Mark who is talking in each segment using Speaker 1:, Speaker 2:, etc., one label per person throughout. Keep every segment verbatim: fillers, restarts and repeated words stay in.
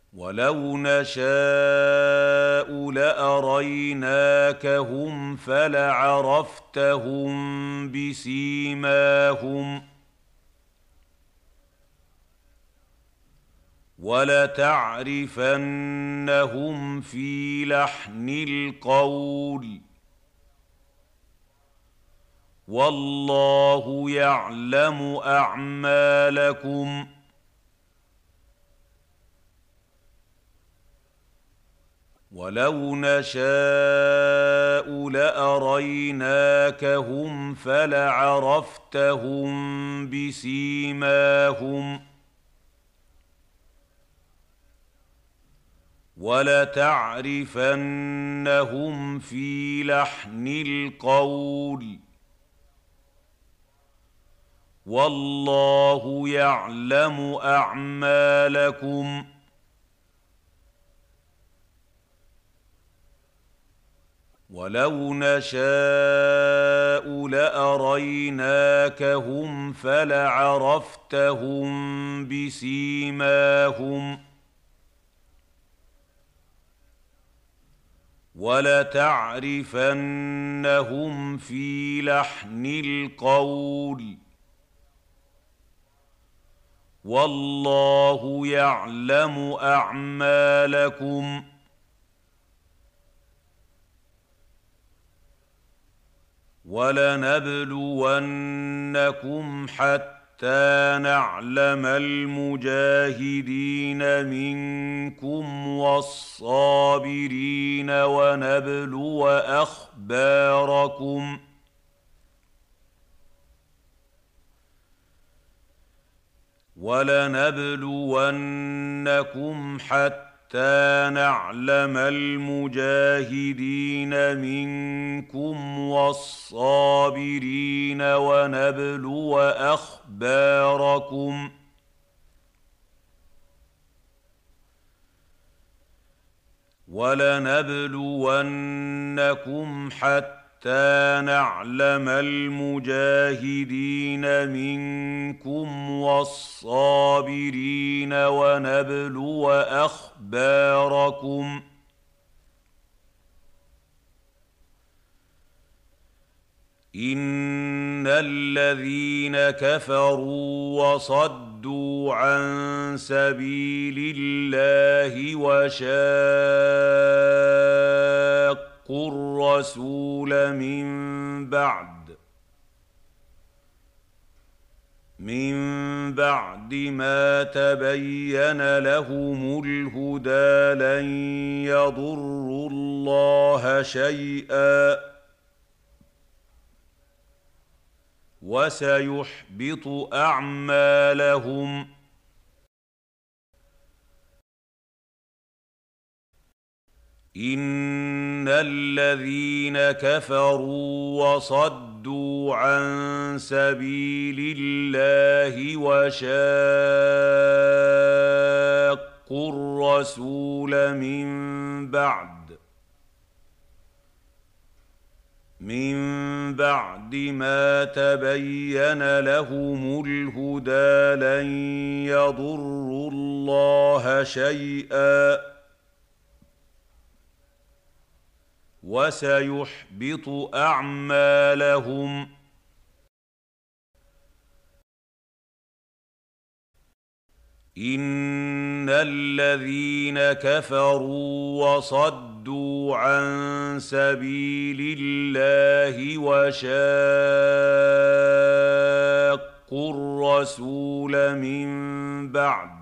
Speaker 1: وَلَوْ نَشَاءُ لَأَرَيْنَاكَهُمْ فَلَعَرَفْتَهُم بِسِيمَاهُمْ وَلَتَعْرِفَنَّهُمْ فِي لَحْنِ الْقَوْلِ ۚ وَاللَّهُ يَعْلَمُ أَعْمَالَكُمْ ۚ وَلَوْ نَشَاءُ لَأَرَيْنَاكَهُمْ فَلَعَرَفْتَهُم بِسِيمَاهُمْ وَلَتَعْرِفَنَّهُمْ فِي لَحْنِ الْقَوْلِ ۚ وَاللَّهُ يَعْلَمُ أَعْمَالَكُمْ ۚ وَلَوْ نَشَاءُ لَأَرَيْنَاكَهُمْ فَلَعَرَفْتَهُم بِسِيمَاهُمْ وَلَتَعْرِفَنَّهُمْ فِي لَحْنِ الْقَوْلِ ۚ وَاللَّهُ يَعْلَمُ أَعْمَالَكُمْ ۚ وَلَنَبْلُوَنَّكُمْ حَتَّىٰ نَعْلَمَ الْمُجَاهِدِينَ مِنكُمْ وَالصَّابِرِينَ وَنَبْلُوَ أَخْبَارَكُمْ ۚ وَلَنَبْلُوَنَّكُمْ حَتَّىٰ نَعْلَمَ الْمُجَاهِدِينَ مِنكُمْ وَالصَّابِرِينَ وَنَبْلُوَ أَخْبَارَكُمْ ۚ وَلَنَبْلُوَنَّكُمْ حَتَّىٰ نَعْلَمَ الْمُجَاهِدِينَ مِنكُمْ وَالصَّابِرِينَ وَنَبْلُوَ أَخْبَارَكُمْ ۚ إِنَّ الَّذِينَ كَفَرُوا وَصَدُّوا عَن سَبِيلِ اللَّهِ وَشَاقُّوا الرَّسُولَ مِن بَعْدِ مِن بَعْدِ مَا تَبَيَّنَ لَهُمُ الْهُدَىٰ لَن يَضُرُّوا اللَّهَ شَيْئًا ۖ وَسَيُحْبِطُ أَعْمَالَهُمْ ۗ إِنَّ الَّذِينَ كَفَرُوا وَصَدُّوا عَن سَبِيلِ اللَّهِ وَشَاقُّوا الرَّسُولَ مِن بَعْدِ مِن بَعْدِ مَا تَبَيَّنَ لَهُمُ الْهُدَىٰ لَن يَضُرُّوا اللَّهَ شَيْئًا ۖ وَسَيُحْبِطُ أَعْمَالَهُمْ ۗ إِنَّ الَّذِينَ كَفَرُوا وَصَدُّوا عَن سَبِيلِ اللَّهِ وَشَاقُّوا الرَّسُولَ مِن بَعْدِ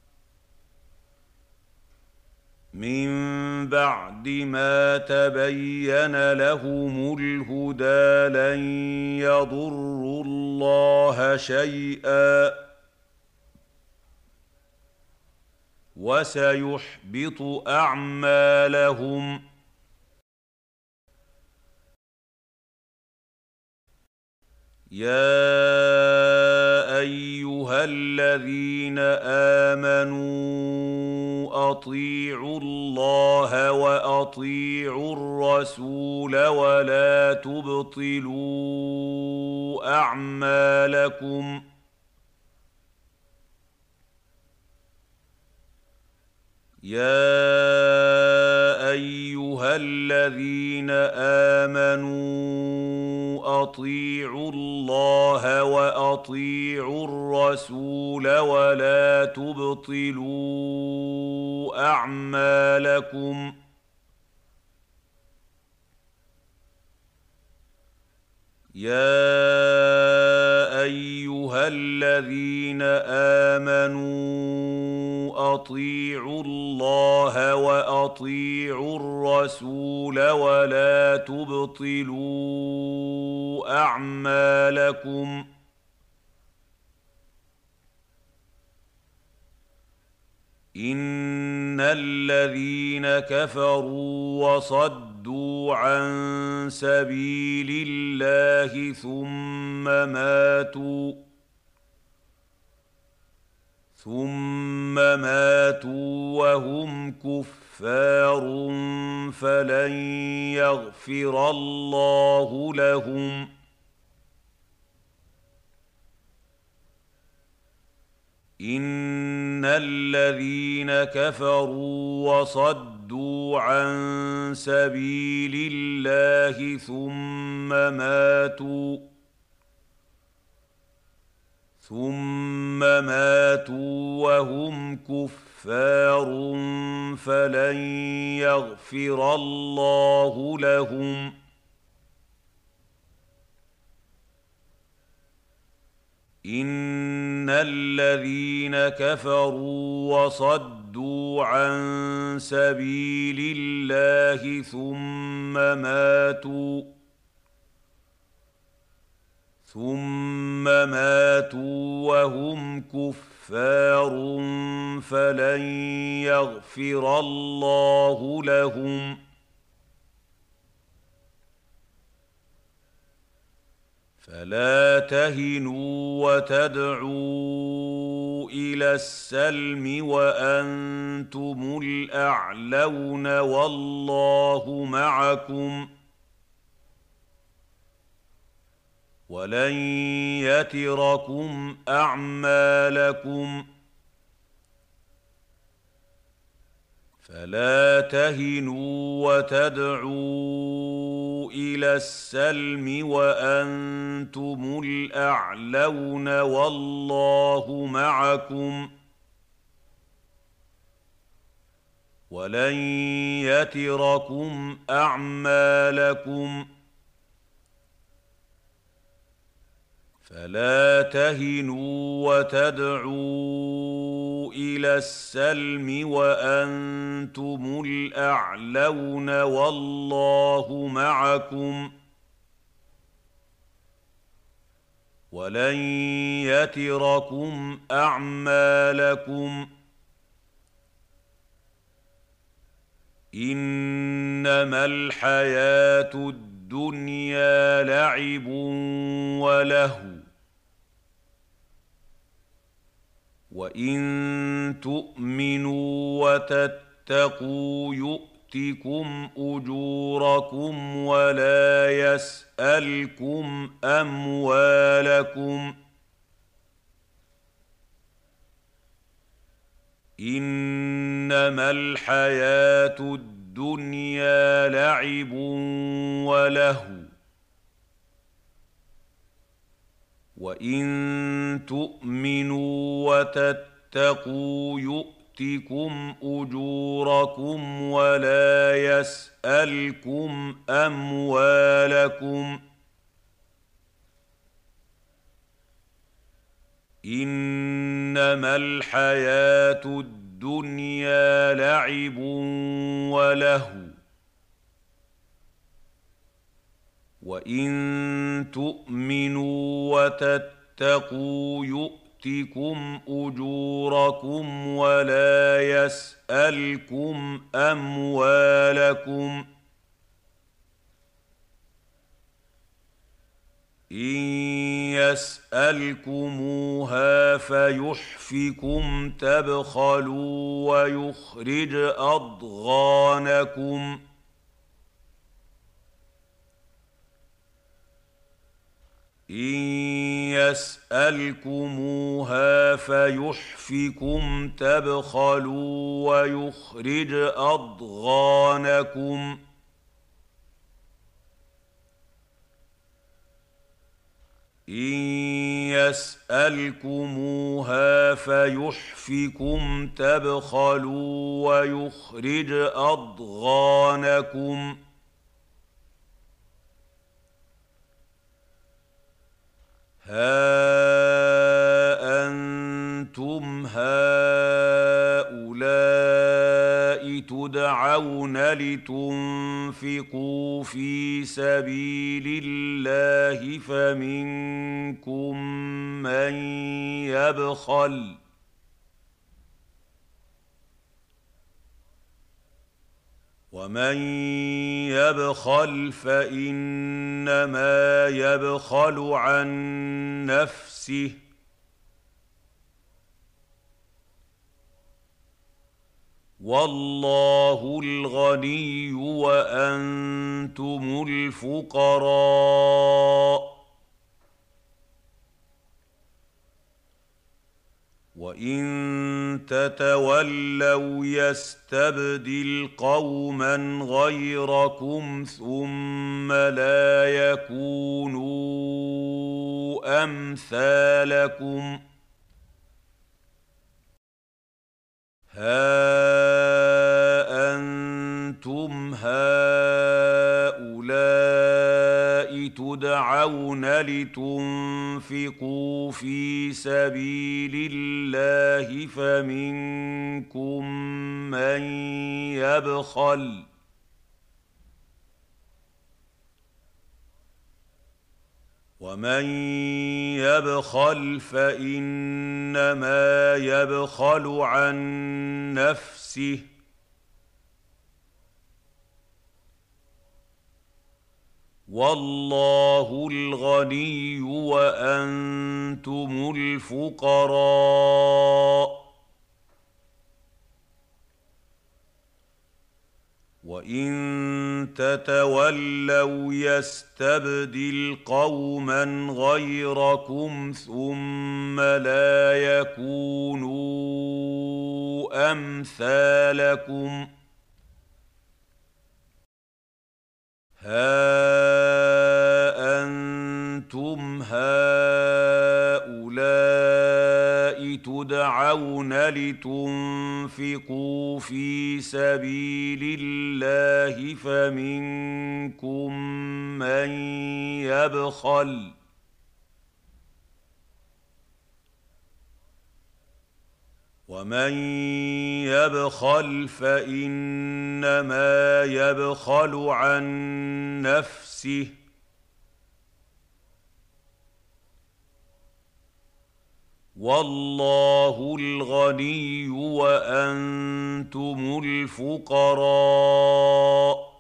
Speaker 1: مِن بَعْدِ مَا تَبَيَّنَ لَهُمُ الْهُدَىٰ لَن يَضُرُّوا اللَّهَ شَيْئًا ۖ وَسَيُحْبِطُ أَعْمَالَهُمْ ۗ يَا أَيُّهَا الَّذِينَ آمَنُوا أَطِيعُوا اللَّهَ وَأَطِيعُوا الرَّسُولَ وَلَا تُبْطِلُوا أَعْمَالَكُمْ ۚ يا ايها الذين امنوا اطيعوا الله واطيعوا الرسول ولا تبطلوا اعمالكم يا ايها الذين امنوا اطيعوا الله واطيعوا الرسول ولا تبطلوا اعمالكم ان الذين كفروا وصدوا عن سبيل الله ثم ماتوا ثم ماتوا وهم كفار فلن يغفر الله لهم ان الذين كفروا وصدوا عن سبيل الله ثم ماتوا ثم ماتوا وهم كفار فلن يغفر الله لهم ان الذين كفروا وصدوا عن سبيل الله ثم ماتوا ثم ماتوا وهم كفار فلن يغفر الله لهم فلا تهنوا وتدعوا الى السلم وانتم الاعلون والله معكم ولن يتركم اعمالكم فلا تهنوا وتدعوا الى السلم وانتم الاعلون والله معكم ولن يتركم اعمالكم فلا تهنوا وتدعوا الى السلم وانتم الاعلون والله معكم ولن يتركم اعمالكم انما الحياه الدنيا لعب ولهو وان تؤمنوا وتتقوا يؤتكم اجوركم ولا يسالكم اموالكم انما الحياه الدنيا لعب ولهو وان تؤمنوا وتتقوا يؤتكم اجوركم ولا يسالكم اموالكم انما الحياه الدنيا لعب ولهو وان تؤمنوا وتتقوا يؤتكم اجوركم ولا يسالكم اموالكم ان يسالكموها فيحفكم تبخلوا ويخرج اضغانكم إن يسألكموها فيحفكم تبخلوا ويخرج أضغانكم إن يسألكموها فيحفكم تبخلوا ويخرج أضغانكم ها أنتم هؤلاء تدعون لتنفقوا في سبيل الله فمنكم من يبخل ومن يبخل فإنما يبخل عن نفسه والله الغني وأنتم الفقراء وإن تتولوا يستبدل قوما غيركم ثم لا يكونوا أمثالكم ها أنتم هؤلاء تدعون لتنفقوا في سبيل الله فمنكم من يبخل ومن يبخل فإنما يبخل عن نفسه والله الغني وأنتم الفقراء وإن تتولوا يستبدل قوما غيركم ثم لا يكونوا أمثالكم ها أنتم هؤلاء تدعون لتنفقوا في سبيل الله فمنكم من يبخل ومن يبخل فإنما يبخل عن نفسه والله الغني وأنتم الفقراء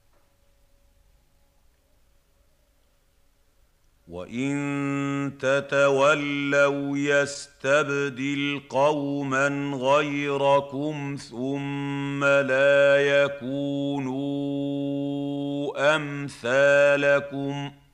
Speaker 1: وإن تتولوا يستبدل قوما غيركم ثم لا يكونوا أمثالكم